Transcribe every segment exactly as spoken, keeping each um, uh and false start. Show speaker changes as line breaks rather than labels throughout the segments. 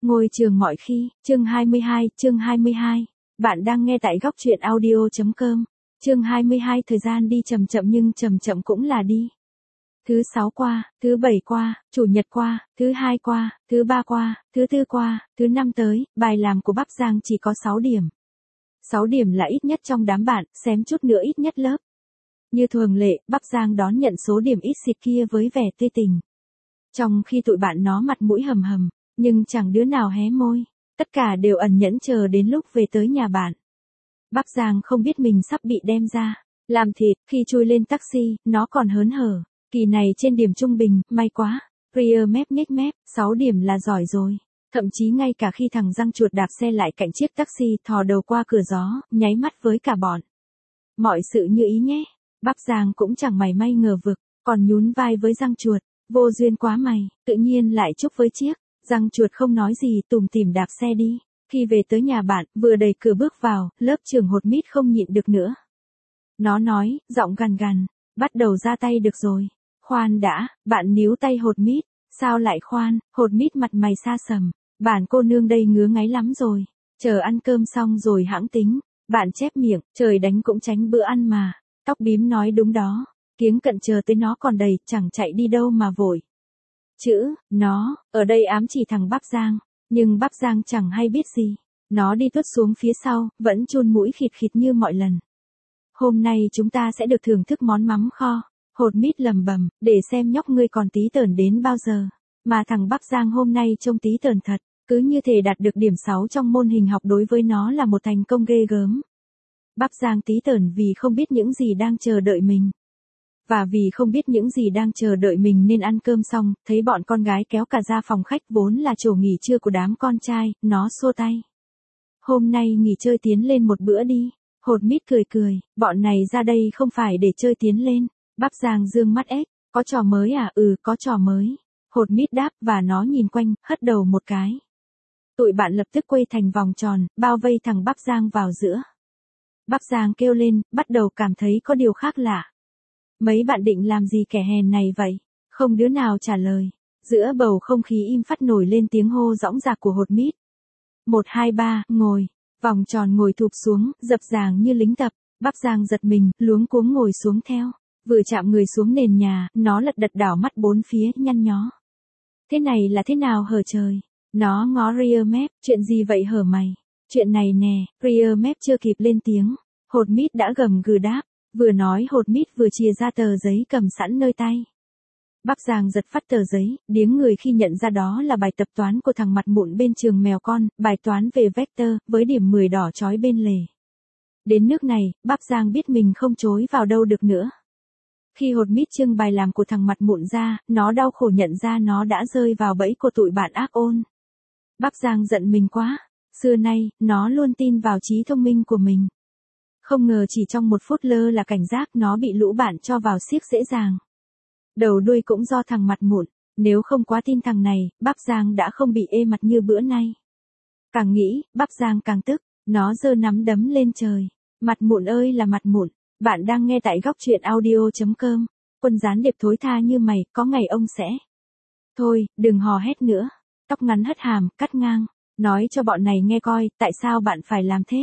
Ngôi trường mọi khi, chương hai mươi hai, chương hai mươi hai. Bạn đang nghe tại góc truyện audio.com. Chương hai mươi hai, thời gian đi chậm chậm nhưng chậm chậm cũng là đi. Thứ sáu qua, thứ bảy qua, chủ nhật qua, thứ hai qua, thứ ba qua, thứ tư qua, thứ năm tới, bài làm của Bắp Giang chỉ có sáu điểm. sáu điểm là ít nhất trong đám bạn, xém chút nữa ít nhất lớp. Như thường lệ, Bắp Giang đón nhận số điểm ít xịt kia với vẻ tươi tình. Trong khi tụi bạn nó mặt mũi hầm hầm, nhưng chẳng đứa nào hé môi, tất cả đều ẩn nhẫn chờ đến lúc về tới nhà bạn. Bắp Giang không biết mình sắp bị đem ra làm thịt, khi chui lên taxi, nó còn hớn hở, kỳ này trên điểm trung bình, may quá, rear mép nhếch mép, sáu điểm là giỏi rồi. Thậm chí ngay cả khi thằng răng chuột đạp xe lại cạnh chiếc taxi, thò đầu qua cửa gió, nháy mắt với cả bọn. Mọi sự như ý nhé. Bắp Giang cũng chẳng mảy may ngờ vực, còn nhún vai với răng chuột, vô duyên quá mày, tự nhiên lại chúc với chiếc. Răng chuột không nói gì, tủm tỉm đạp xe đi. Khi về tới nhà bạn, vừa đẩy cửa bước vào, lớp trưởng hột mít không nhịn được nữa. Nó nói, giọng gằn gằn, bắt đầu ra tay được rồi. Khoan đã, bạn níu tay hột mít. Sao lại khoan? Hột mít mặt mày xa sầm. Bản cô nương đây ngứa ngáy lắm rồi. Chờ ăn cơm xong rồi hãng tính. Bạn chép miệng, trời đánh cũng tránh bữa ăn mà. Tóc bím nói đúng đó. Kiếng cận chờ tới nó còn đầy, chẳng chạy đi đâu mà vội. Chữ, nó, ở đây ám chỉ thằng Bắp Giang, nhưng Bắp Giang chẳng hay biết gì. Nó đi tuốt xuống phía sau, vẫn chun mũi khịt khịt như mọi lần. Hôm nay chúng ta sẽ được thưởng thức món mắm kho. Hột mít lầm bầm, để xem nhóc ngươi còn tí tởn đến bao giờ. Mà thằng Bắp Giang hôm nay trông tí tởn thật, cứ như thể đạt được điểm sáu trong môn hình học đối với nó là một thành công ghê gớm. Bắp Giang tí tởn vì không biết những gì đang chờ đợi mình. Và vì không biết những gì đang chờ đợi mình nên ăn cơm xong, thấy bọn con gái kéo cả ra phòng khách vốn là chỗ nghỉ trưa của đám con trai, nó xua tay. Hôm nay nghỉ chơi tiến lên một bữa đi. Hột mít cười cười, bọn này ra đây không phải để chơi tiến lên. Bắp Giang dương mắt ếch, có trò mới à? Ừ, có trò mới. Hột mít đáp và nó nhìn quanh, hất đầu một cái. Tụi bạn lập tức quay thành vòng tròn, bao vây thằng Bắp Giang vào giữa. Bắp Giang kêu lên, bắt đầu cảm thấy có điều khác lạ. Mấy bạn định làm gì kẻ hèn này vậy? Không đứa nào trả lời. Giữa bầu không khí im phắt nổi lên tiếng hô dõng dạc của hột mít. Một hai ba, ngồi. Vòng tròn ngồi thụp xuống, dập dàng như lính tập. Bắp Giang giật mình, luống cuống ngồi xuống theo. Vừa chạm người xuống nền nhà, nó lật đật đảo mắt bốn phía, nhăn nhó. Thế này là thế nào hở trời? Nó ngó rear map, chuyện gì vậy hở mày? Chuyện này nè, rear map chưa kịp lên tiếng. Hột mít đã gầm gừ đáp. Vừa nói hột mít vừa chìa ra tờ giấy cầm sẵn nơi tay. Bắp Giang giật phát tờ giấy, điếng người khi nhận ra đó là bài tập toán của thằng mặt mụn bên trường mèo con, bài toán về vector, với điểm mười đỏ chói bên lề. Đến nước này, Bắp Giang biết mình không chối vào đâu được nữa. Khi hột mít trưng bài làm của thằng mặt mụn ra, nó đau khổ nhận ra nó đã rơi vào bẫy của tụi bạn ác ôn. Bắp Giang giận mình quá. Xưa nay, nó luôn tin vào trí thông minh của mình. Không ngờ chỉ trong một phút lơ là cảnh giác nó bị lũ bạn cho vào xiếc dễ dàng. Đầu đuôi cũng do thằng mặt mụn, nếu không quá tin thằng này, Bắp Giang đã không bị ê mặt như bữa nay. Càng nghĩ, Bắp Giang càng tức, nó giơ nắm đấm lên trời. Mặt mụn ơi là mặt mụn, bạn đang nghe tại góc truyện audio.com. Quân gián điệp thối tha như mày, có ngày ông sẽ. Thôi, đừng hò hét nữa. Tóc ngắn hất hàm, cắt ngang. Nói cho bọn này nghe coi, tại sao bạn phải làm thế?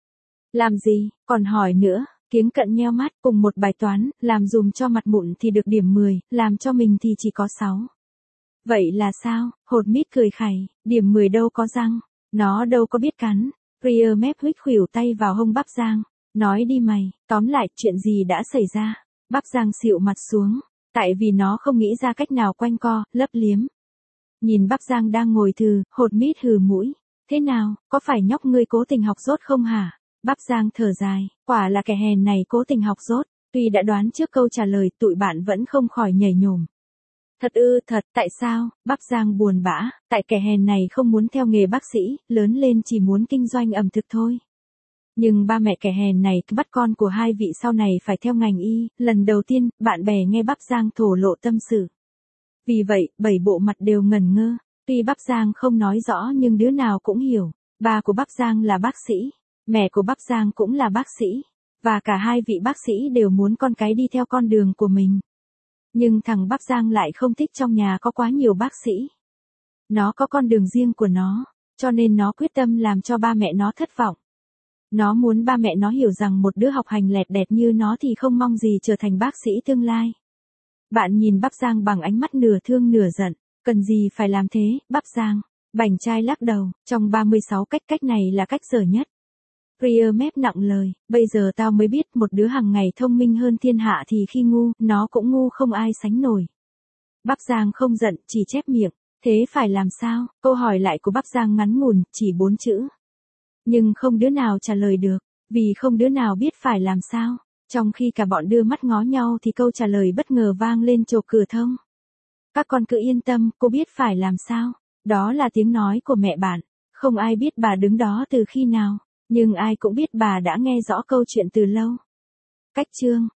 Làm gì, còn hỏi nữa, kiếng cận nheo mắt, cùng một bài toán, làm dùm cho mặt mụn thì được điểm mười, làm cho mình thì chỉ có sáu. Vậy là sao? Hột mít cười khẩy, điểm mười đâu có răng, nó đâu có biết cắn. Rear mép huých khuỷu tay vào hông Bắp Giang, nói đi mày, tóm lại chuyện gì đã xảy ra. Bắp Giang xịu mặt xuống, tại vì nó không nghĩ ra cách nào quanh co, lấp liếm. Nhìn Bắp Giang đang ngồi thừ, hột mít hừ mũi, thế nào, có phải nhóc ngươi cố tình học dốt không hả? Bắp Giang thở dài, quả là kẻ hèn này cố tình học dốt, tuy đã đoán trước câu trả lời tụi bạn vẫn không khỏi nhảy nhổm. Thật ư, thật, tại sao? Bắp Giang buồn bã, tại kẻ hèn này không muốn theo nghề bác sĩ, lớn lên chỉ muốn kinh doanh ẩm thực thôi. Nhưng ba mẹ kẻ hèn này cứ bắt con của hai vị sau này phải theo ngành y, lần đầu tiên, bạn bè nghe Bắp Giang thổ lộ tâm sự. Vì vậy, bảy bộ mặt đều ngẩn ngơ, tuy Bắp Giang không nói rõ nhưng đứa nào cũng hiểu, ba của Bắp Giang là bác sĩ. Mẹ của Bắp Giang cũng là bác sĩ, và cả hai vị bác sĩ đều muốn con cái đi theo con đường của mình. Nhưng thằng Bắp Giang lại không thích trong nhà có quá nhiều bác sĩ. Nó có con đường riêng của nó, Cho nên nó quyết tâm làm cho ba mẹ nó thất vọng. Nó muốn ba mẹ nó hiểu rằng một đứa học hành lẹt đẹt như nó thì không mong gì trở thành bác sĩ tương lai. Bạn nhìn Bắp Giang bằng ánh mắt nửa thương nửa giận. Cần gì phải làm thế, Bắp Giang? Bảnh trai lắc đầu, trong ba mươi sáu cách cách này là cách dở nhất. Priya mép nặng lời, bây giờ tao mới biết một đứa hàng ngày thông minh hơn thiên hạ thì khi ngu, nó cũng ngu không ai sánh nổi. Bắp Giang không giận, chỉ chép miệng. Thế phải làm sao? Câu hỏi lại của Bắp Giang ngắn ngủn, chỉ bốn chữ. Nhưng không đứa nào trả lời được, vì không đứa nào biết phải làm sao. Trong khi cả bọn đưa mắt ngó nhau thì câu trả lời bất ngờ vang lên chộp cửa thông. Các con cứ yên tâm, cô biết phải làm sao. Đó là tiếng nói của mẹ bạn. Không ai biết bà đứng đó từ khi nào, nhưng ai cũng biết bà đã nghe rõ câu chuyện từ lâu. Cách chương